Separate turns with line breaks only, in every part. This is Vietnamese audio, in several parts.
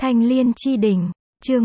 Thanh Liên Chi Đỉnh, chương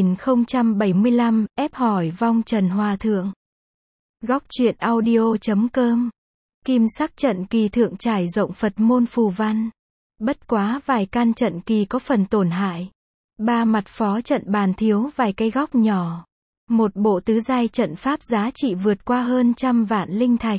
1075, ép hỏi vong Trần Hòa Thượng. Góc truyện audio.com. Kim sắc trận kỳ thượng trải rộng Phật môn phù văn. Bất quá vài can trận kỳ có phần tổn hại. Ba mặt phó trận bàn thiếu vài cây góc nhỏ. Một bộ tứ giai trận pháp giá trị vượt qua hơn 100 vạn linh thạch.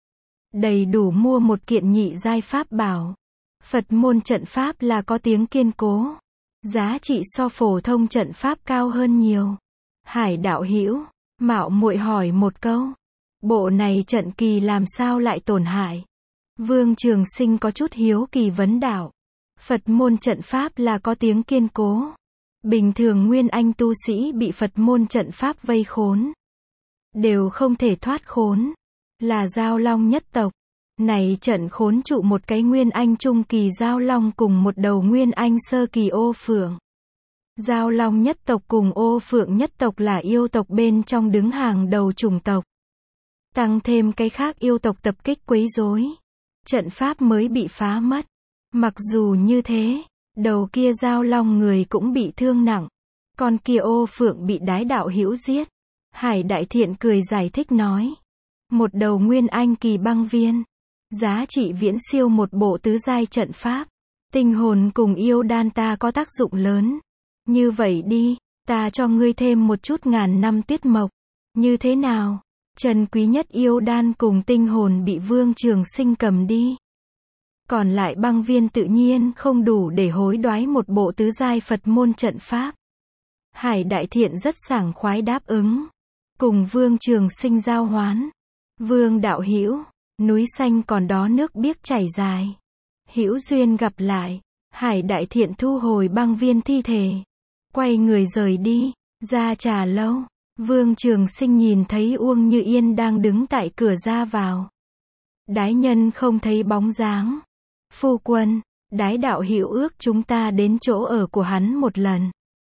Đầy đủ mua một kiện nhị giai pháp bảo. Phật môn trận pháp là có tiếng kiên cố. Giá trị so phổ thông trận pháp cao hơn nhiều. Hải đạo hữu, mạo muội hỏi một câu. Bộ này trận kỳ làm sao lại tổn hại? Vương Trường Sinh có chút hiếu kỳ vấn đạo. Phật môn trận pháp là có tiếng kiên cố. Bình thường nguyên anh tu sĩ bị Phật môn trận pháp vây khốn. Đều không thể thoát khốn. Là Giao Long nhất tộc. Này trận khốn trụ một cái nguyên anh trung kỳ Giao Long cùng một đầu nguyên anh sơ kỳ Ô Phượng. Giao Long nhất tộc cùng Ô Phượng nhất tộc là yêu tộc bên trong đứng hàng đầu chủng tộc. Tăng thêm cái khác yêu tộc tập kích quấy rối. Trận pháp mới bị phá mất. Mặc dù như thế, đầu kia Giao Long người cũng bị thương nặng. Con kia Ô Phượng bị đái đạo hữu giết. Hải Đại Thiện cười giải thích nói. Một đầu nguyên anh kỳ băng viên. Giá trị viễn siêu một bộ tứ giai trận pháp. Tinh hồn cùng yêu đan ta có tác dụng lớn. Như vậy đi, ta cho ngươi thêm một chút ngàn năm tiết mộc. Như thế nào? Trần quý nhất yêu đan cùng tinh hồn bị Vương Trường Sinh cầm đi. Còn lại băng viên tự nhiên không đủ để hối đoái một bộ tứ giai Phật môn trận pháp. Hải Đại Thiện rất sảng khoái đáp ứng. Cùng Vương Trường Sinh giao hoán. Vương đạo hữu, núi xanh còn đó nước biếc chảy dài. Hữu duyên gặp lại. Hải Đại Thiện thu hồi băng viên thi thể. Quay người rời đi. Ra trà lâu. Vương Trường Sinh nhìn thấy Uông Như Yên đang đứng tại cửa ra vào. Đái nhân không thấy bóng dáng. Phu quân, đái đạo hữu ước chúng ta đến chỗ ở của hắn một lần.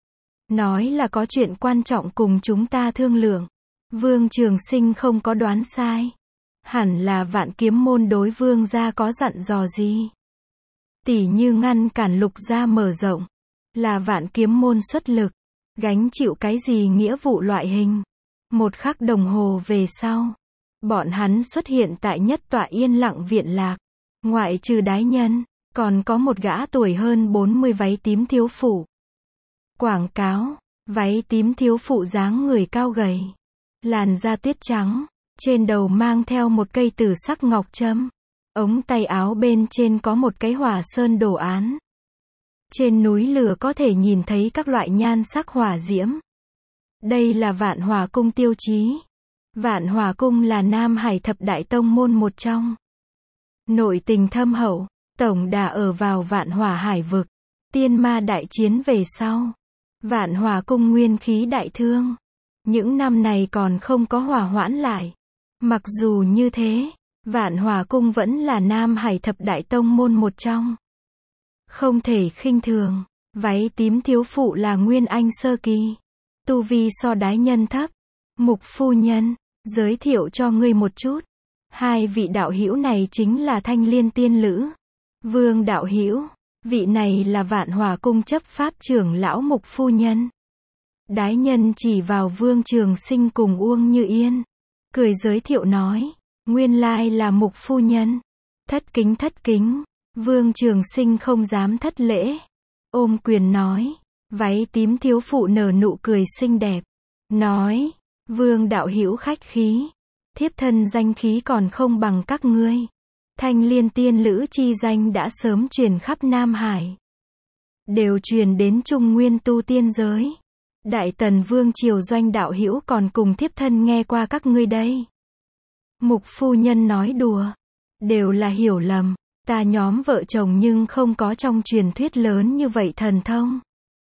Nói là có chuyện quan trọng cùng chúng ta thương lượng. Vương Trường Sinh không có đoán sai. Hẳn là Vạn Kiếm môn đối Vương gia có dặn dò gì. Tỉ như ngăn cản Lục gia mở rộng. Là Vạn Kiếm môn xuất lực. Gánh chịu cái gì nghĩa vụ loại hình. Một khắc đồng hồ về sau. Bọn hắn xuất hiện tại nhất tọa yên lặng viện lạc. Ngoại trừ đái nhân, còn có một gã tuổi hơn 40 váy tím thiếu phụ. Quảng cáo, váy tím thiếu phụ dáng người cao gầy. Làn da tuyết trắng, trên đầu mang theo một cây tử sắc ngọc trâm. Ống tay áo bên trên có một cái hỏa sơn đồ án. Trên núi lửa có thể nhìn thấy các loại nhan sắc hỏa diễm. Đây là Vạn Hỏa Cung tiêu chí. Vạn Hỏa Cung là Nam Hải thập đại tông môn một trong. Nội tình thâm hậu, tổng đà ở vào Vạn Hỏa Hải vực. Tiên ma đại chiến về sau. Vạn Hỏa Cung nguyên khí đại thương. Những năm này còn không có hòa hoãn lại. Mặc dù như thế, Vạn Hỏa Cung vẫn là Nam Hải thập đại tông môn một trong. Không thể khinh thường. Váy tím thiếu phụ là nguyên anh sơ kỳ. Tu vi so đái nhân thấp. Mục phu nhân, giới thiệu cho ngươi một chút. Hai vị đạo hữu này chính là Thanh Liên tiên lữ. Vương đạo hữu, vị này là Vạn Hỏa Cung chấp pháp trưởng lão Mục phu nhân. Đái nhân chỉ vào Vương Trường Sinh cùng Uông Như Yên. Cười giới thiệu nói, nguyên lai là Mục phu nhân. Thất kính. Vương Trường Sinh không dám thất lễ. Ôm quyền nói, váy tím thiếu phụ nở nụ cười xinh đẹp. Nói, Vương đạo hữu khách khí. Thiếp thân danh khí còn không bằng các ngươi. Thanh Liên tiên lữ chi danh đã sớm truyền khắp Nam Hải. Đều truyền đến Trung Nguyên tu tiên giới. Đại Tần Vương triều Doanh đạo hữu còn cùng thiếp thân nghe qua các ngươi đây. Mục phu nhân nói đùa. Đều là hiểu lầm. Ta nhóm vợ chồng nhưng không có trong truyền thuyết lớn như vậy thần thông.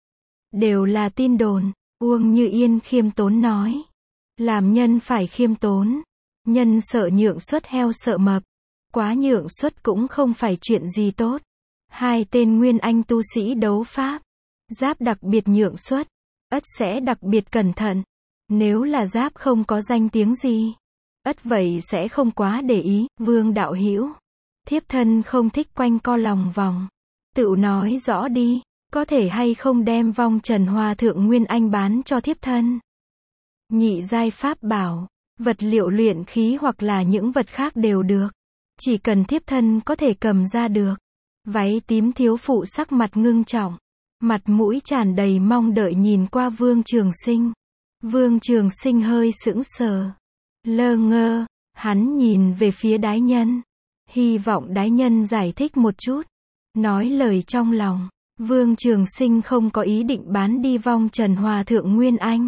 Đều là tin đồn. Uông Như Yên khiêm tốn nói. Làm nhân phải khiêm tốn. Nhân sợ nhượng xuất heo sợ mập. Quá nhượng xuất cũng không phải chuyện gì tốt. Hai tên nguyên anh tu sĩ đấu pháp. Giáp đặc biệt nhượng xuất. Ất sẽ đặc biệt cẩn thận. Nếu là giáp không có danh tiếng gì. Ất vậy sẽ không quá để ý. Vương đạo hữu, thiếp thân không thích quanh co lòng vòng. Tự nói rõ đi. có thể hay không đem vong trần hòa thượng Nguyên Anh bán cho thiếp thân? Nhị giai pháp bảo, vật liệu luyện khí hoặc là những vật khác đều được. Chỉ cần thiếp thân có thể cầm ra được. Váy tím thiếu phụ sắc mặt ngưng trọng. Mặt mũi tràn đầy mong đợi nhìn qua Vương Trường Sinh. Vương Trường Sinh hơi sững sờ. Lơ ngơ, hắn nhìn về phía đái nhân. Hy vọng đái nhân giải thích một chút. Nói lời trong lòng. Vương Trường Sinh không có ý định bán đi vong trần hòa thượng Nguyên Anh.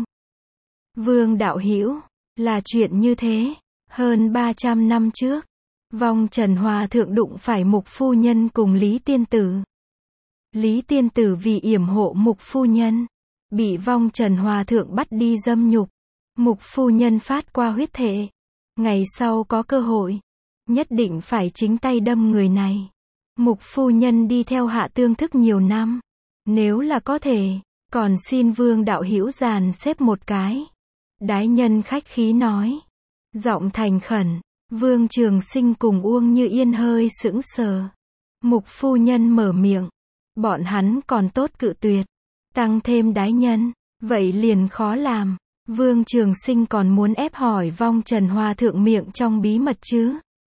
Vương đạo hữu, là chuyện như thế. Hơn 300 năm trước, vong trần hòa thượng đụng phải Mục phu nhân cùng Lý Tiên Tử. Lý Tiên Tử vì yểm hộ Mục phu nhân, bị vong trần hòa thượng bắt đi dâm nhục. Mục phu nhân phát qua huyết thệ. Ngày sau có cơ hội, nhất định phải chính tay đâm người này. Mục phu nhân đi theo Hạ Tương Thức nhiều năm. Nếu là có thể, còn xin Vương đạo hữu dàn xếp một cái. Đái nhân khách khí nói. Giọng thành khẩn. Vương Trường Sinh cùng Uông Như Yên hơi sững sờ. Mục phu nhân mở miệng. Bọn hắn còn tốt cự tuyệt. Tăng thêm đái nhân, vậy liền khó làm. Vương Trường Sinh còn muốn ép hỏi vong trần hòa thượng miệng trong bí mật chứ.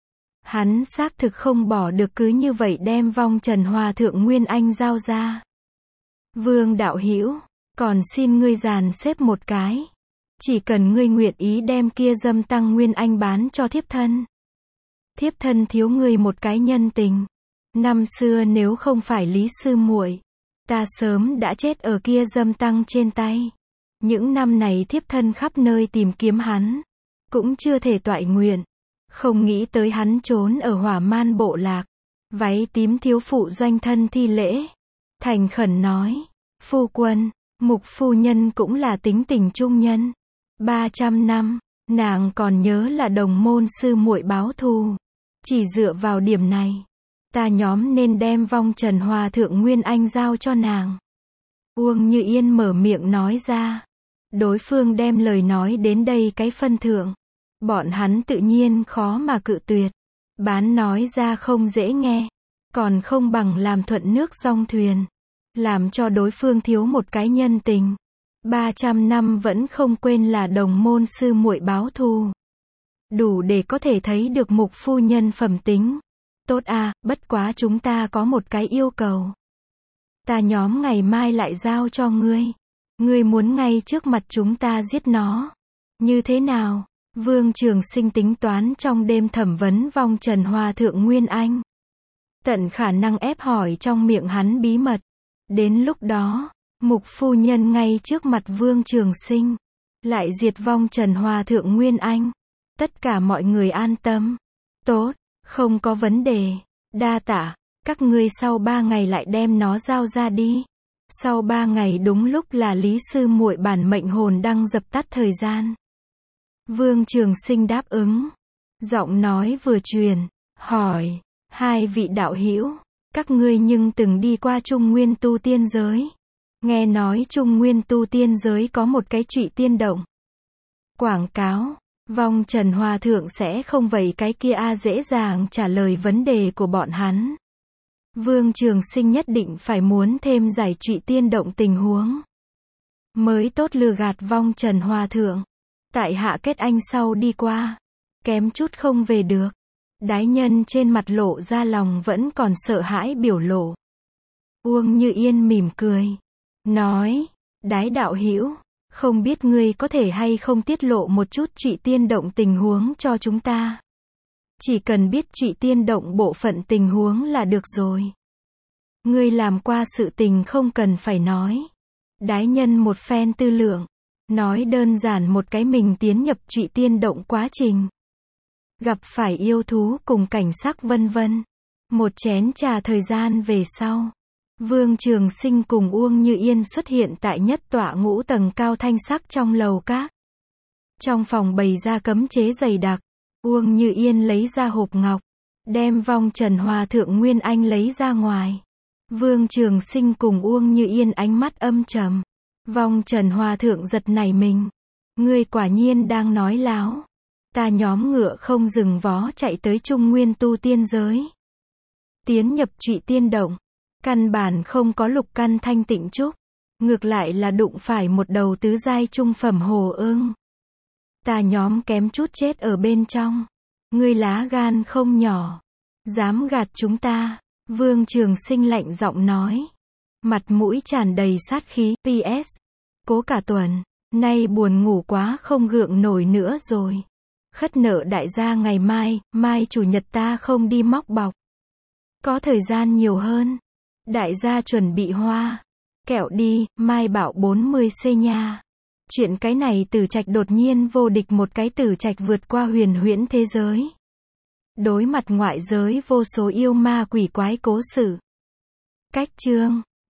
Hắn xác thực không bỏ được cứ như vậy đem vong trần hòa thượng Nguyên Anh giao ra. Vương đạo hữu, còn xin ngươi dàn xếp một cái. Chỉ cần ngươi nguyện ý đem kia dâm tăng Nguyên Anh bán cho thiếp thân. Thiếp thân thiếu ngươi một cái nhân tình. Năm xưa nếu không phải Lý sư muội, ta sớm đã chết ở kia dâm tăng trên tay. Những năm này thiếp thân khắp nơi tìm kiếm hắn, cũng chưa thể toại nguyện. Không nghĩ tới hắn trốn ở Hỏa Man bộ lạc. Váy tím thiếu phụ doanh thân thi lễ. Thành khẩn nói, phu quân, Mục phu nhân cũng là tính tình trung nhân. 300 năm, nàng còn nhớ là đồng môn sư muội báo thù. Chỉ dựa vào điểm này, ta nhóm nên đem vong trần hòa thượng Nguyên Anh giao cho nàng. Uông Như Yên mở miệng nói ra. Đối phương đem lời nói đến đây cái phân thượng. Bọn hắn tự nhiên khó mà cự tuyệt. Bán nói ra không dễ nghe. Còn không bằng làm thuận nước song thuyền. Làm cho đối phương thiếu một cái nhân tình. 300 năm vẫn không quên là đồng môn sư muội báo thù. Đủ để có thể thấy được Mục phu nhân phẩm tính. Tốt à, bất quá chúng ta có một cái yêu cầu. Ta nhóm ngày mai lại giao cho ngươi. Ngươi muốn ngay trước mặt chúng ta giết nó. Như thế nào? Vương Trường Sinh tính toán trong đêm thẩm vấn vong trần hòa thượng Nguyên Anh. Tận khả năng ép hỏi trong miệng hắn bí mật. Đến lúc đó, Mục phu nhân ngay trước mặt Vương Trường Sinh, lại diệt vong trần hòa thượng Nguyên Anh. Tất cả mọi người an tâm. Tốt, không có vấn đề. Đa tạ, các ngươi sau 3 ngày lại đem nó giao ra đi. Sau 3 ngày đúng lúc là Lý sư muội bản mệnh hồn đang dập tắt thời gian. Vương Trường Sinh đáp ứng. Giọng nói vừa truyền, hỏi, 2 vị đạo hữu, các ngươi nhưng từng đi qua Trung Nguyên tu tiên giới. Nghe nói Trung Nguyên tu tiên giới có một cái Trụy Tiên Động. Quảng cáo, vong trần hòa thượng sẽ không vậy cái kia dễ dàng trả lời vấn đề của bọn hắn. Vương Trường Sinh nhất định phải muốn thêm giải Trụy Tiên Động tình huống. Mới tốt lừa gạt vong trần hòa thượng. Tại hạ kết anh sau đi qua. Kém chút không về được. Đái nhân trên mặt lộ ra lòng vẫn còn sợ hãi biểu lộ. Uông Như Yên mỉm cười. Nói, đái đạo hữu, không biết ngươi có thể hay không tiết lộ một chút Trụy Tiên Động tình huống cho chúng ta. Chỉ cần biết Trụy Tiên Động bộ phận tình huống là được rồi. Ngươi làm qua sự tình không cần phải nói. Đái nhân một phen tư lượng. Nói đơn giản một cái mình tiến nhập Trụy Tiên Động quá trình. Gặp phải yêu thú cùng cảnh sắc vân vân. Một chén trà thời gian về sau. Vương Trường Sinh cùng Uông Như Yên xuất hiện tại nhất tọa ngũ tầng cao thanh sắc trong lầu các. Trong phòng bày ra cấm chế dày đặc. Uông Như Yên lấy ra hộp ngọc. Đem vong trần hòa thượng Nguyên Anh lấy ra ngoài. Vương Trường Sinh cùng Uông Như Yên ánh mắt âm trầm. Vong trần hòa thượng giật nảy mình. Ngươi quả nhiên đang nói láo. Ta nhóm ngựa không dừng vó chạy tới Trung Nguyên tu tiên giới. Tiến nhập Trụy Tiên Động. Căn bản không có lục căn thanh tịnh trúc. Ngược lại là đụng phải một đầu tứ giai trung phẩm hồ ưng. Ta nhóm kém chút chết ở bên trong. Ngươi lá gan không nhỏ. Dám gạt chúng ta. Vương Trường Sinh lạnh giọng nói. Mặt mũi tràn đầy sát khí. PS. Cố cả tuần. Nay buồn ngủ quá không gượng nổi nữa rồi. Khất nợ đại gia ngày mai, mai chủ nhật ta không đi móc bọc. Có thời gian nhiều hơn. Đại gia chuẩn bị hoa. Kẹo đi, mai bảo 40C nha. Chuyện cái này Tử Trạch đột nhiên vô địch một cái Tử Trạch vượt qua huyền huyễn thế giới. Đối mặt ngoại giới vô số yêu ma quỷ quái cố xử. Cách chương